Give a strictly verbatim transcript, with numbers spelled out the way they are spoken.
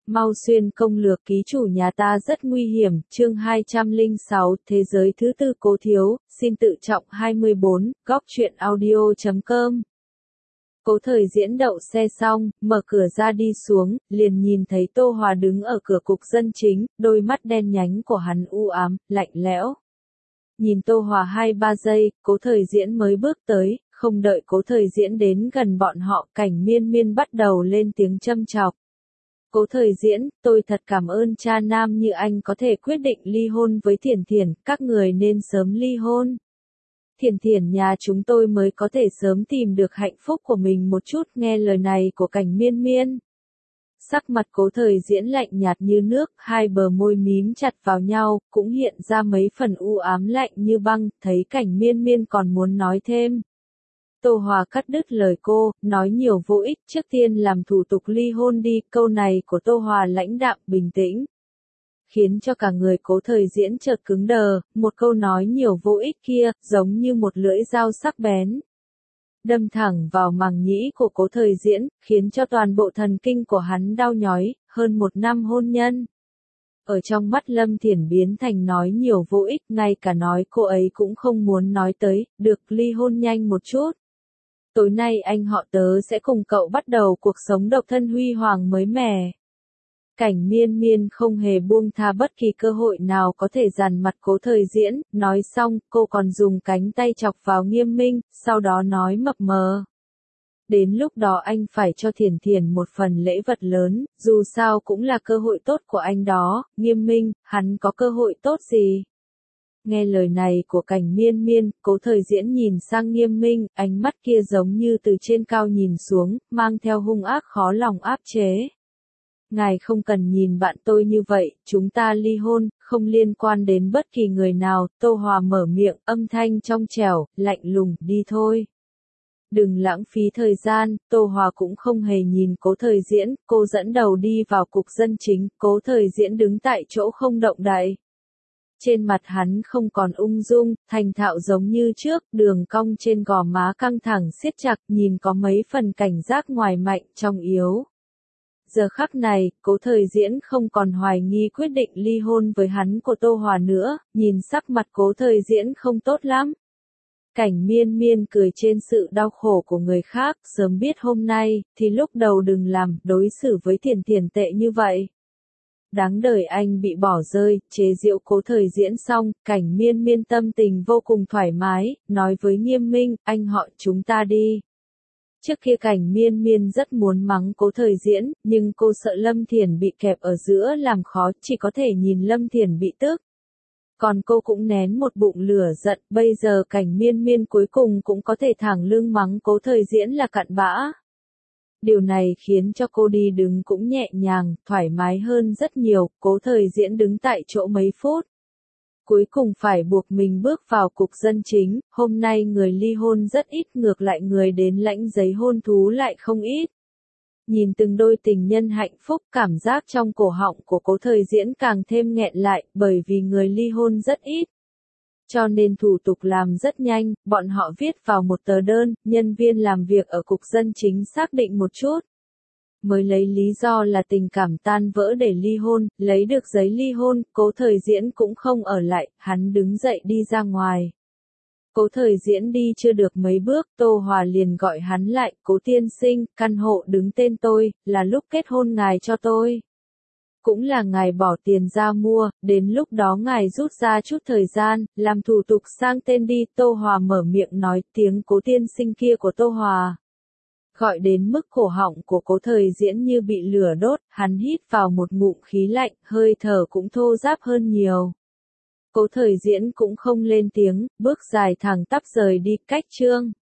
Mau xuyên công lược ký chủ nhà ta rất nguy hiểm, chương hai trăm lẻ sáu, thế giới thứ tư Cố Thiếu, xin tự trọng hai mươi bốn, góc truyện audio chấm com. Cố Thời Diễn đậu xe xong, mở cửa ra đi xuống, liền nhìn thấy Tô Hòa đứng ở cửa cục dân chính, đôi mắt đen nhánh của hắn u ám, lạnh lẽo. Nhìn Tô Hòa hai ba giây, Cố Thời Diễn mới bước tới, không đợi Cố Thời Diễn đến gần bọn họ, Cảnh Miên Miên bắt đầu lên tiếng châm chọc. Cố Thời Diễn, tôi thật cảm ơn cha nam như anh có thể quyết định ly hôn với Thiển Thiển, các người nên sớm ly hôn. Thiển Thiển nhà chúng tôi mới có thể sớm tìm được hạnh phúc của mình một chút, nghe lời này của Cảnh Miên Miên. Sắc mặt Cố Thời Diễn lạnh nhạt như nước, hai bờ môi mím chặt vào nhau, cũng hiện ra mấy phần u ám lạnh như băng, thấy Cảnh Miên Miên còn muốn nói thêm. Tô Hòa cắt đứt lời cô, nói nhiều vô ích, trước tiên làm thủ tục ly hôn đi, câu này của Tô Hòa lãnh đạm, bình tĩnh. Khiến cho cả người Cố Thời Diễn chợt cứng đờ, một câu nói nhiều vô ích kia, giống như một lưỡi dao sắc bén. Đâm thẳng vào màng nhĩ của Cố Thời Diễn, khiến cho toàn bộ thần kinh của hắn đau nhói, hơn một năm hôn nhân. Ở trong mắt Lâm Thiển biến thành nói nhiều vô ích, ngay cả nói cô ấy cũng không muốn nói tới, được ly hôn nhanh một chút. Tối nay anh họ tớ sẽ cùng cậu bắt đầu cuộc sống độc thân huy hoàng mới mẻ. Cảnh Miên Miên không hề buông tha bất kỳ cơ hội nào có thể dằn mặt Cố Thời Diễn, nói xong, cô còn dùng cánh tay chọc vào Nghiêm Minh, sau đó nói mập mờ. Đến lúc đó anh phải cho Thiển Thiển một phần lễ vật lớn, dù sao cũng là cơ hội tốt của anh đó, Nghiêm Minh, hắn có cơ hội tốt gì? Nghe lời này của Cảnh Miên Miên, Cố Thời Diễn nhìn sang Nghiêm Minh, ánh mắt kia giống như từ trên cao nhìn xuống, mang theo hung ác khó lòng áp chế. Ngài không cần nhìn bạn tôi như vậy, chúng ta ly hôn, không liên quan đến bất kỳ người nào, Tô Hòa mở miệng, âm thanh trong trẻo, lạnh lùng, đi thôi. Đừng lãng phí thời gian, Tô Hòa cũng không hề nhìn Cố Thời Diễn, cô dẫn đầu đi vào cục dân chính, Cố Thời Diễn đứng tại chỗ không động đậy. Trên mặt hắn không còn ung dung, thành thạo giống như trước, đường cong trên gò má căng thẳng siết chặt, nhìn có mấy phần cảnh giác ngoài mạnh trong yếu. Giờ khắc này, Cố Thời Diễn không còn hoài nghi quyết định ly hôn với hắn của Tô Hòa nữa, nhìn sắc mặt Cố Thời Diễn không tốt lắm. Cảnh Miên Miên cười trên sự đau khổ của người khác, sớm biết hôm nay, thì lúc đầu đừng làm, đối xử với Thiển Thiển tệ như vậy. Đáng đời anh bị bỏ rơi, chế giễu Cố Thời Diễn xong, Cảnh Miên Miên tâm tình vô cùng thoải mái, nói với Nghiêm Minh, anh họ chúng ta đi. Trước kia Cảnh Miên Miên rất muốn mắng Cố Thời Diễn, nhưng cô sợ Lâm Thiển bị kẹp ở giữa làm khó, chỉ có thể nhìn Lâm Thiển bị tức. Còn cô cũng nén một bụng lửa giận, bây giờ Cảnh Miên Miên cuối cùng cũng có thể thẳng lưng mắng Cố Thời Diễn là cặn bã. Điều này khiến cho cô đi đứng cũng nhẹ nhàng, thoải mái hơn rất nhiều, Cố Thời Diễn đứng tại chỗ mấy phút. Cuối cùng phải buộc mình bước vào cục dân chính, hôm nay người ly hôn rất ít, ngược lại người đến lãnh giấy hôn thú lại không ít. Nhìn từng đôi tình nhân hạnh phúc, cảm giác trong cổ họng của Cố Thời Diễn càng thêm nghẹn lại, bởi vì người ly hôn rất ít. Cho nên thủ tục làm rất nhanh, bọn họ viết vào một tờ đơn, nhân viên làm việc ở cục dân chính xác định một chút. Mới lấy lý do là tình cảm tan vỡ để ly hôn, lấy được giấy ly hôn, Cố Thời Diễn cũng không ở lại, hắn đứng dậy đi ra ngoài. Cố Thời Diễn đi chưa được mấy bước, Tô Hòa liền gọi hắn lại, Cố tiên sinh, căn hộ đứng tên tôi, là lúc kết hôn ngài cho tôi. Cũng là ngài bỏ tiền ra mua, đến lúc đó ngài rút ra chút thời gian, làm thủ tục sang tên đi, Tô Hòa mở miệng nói, tiếng Cố tiên sinh kia của Tô Hòa. Gọi đến mức cổ họng của Cố Thời Diễn như bị lửa đốt, hắn hít vào một ngụm khí lạnh, hơi thở cũng thô ráp hơn nhiều. Cố Thời Diễn cũng không lên tiếng, bước dài thẳng tắp rời đi, cách chương.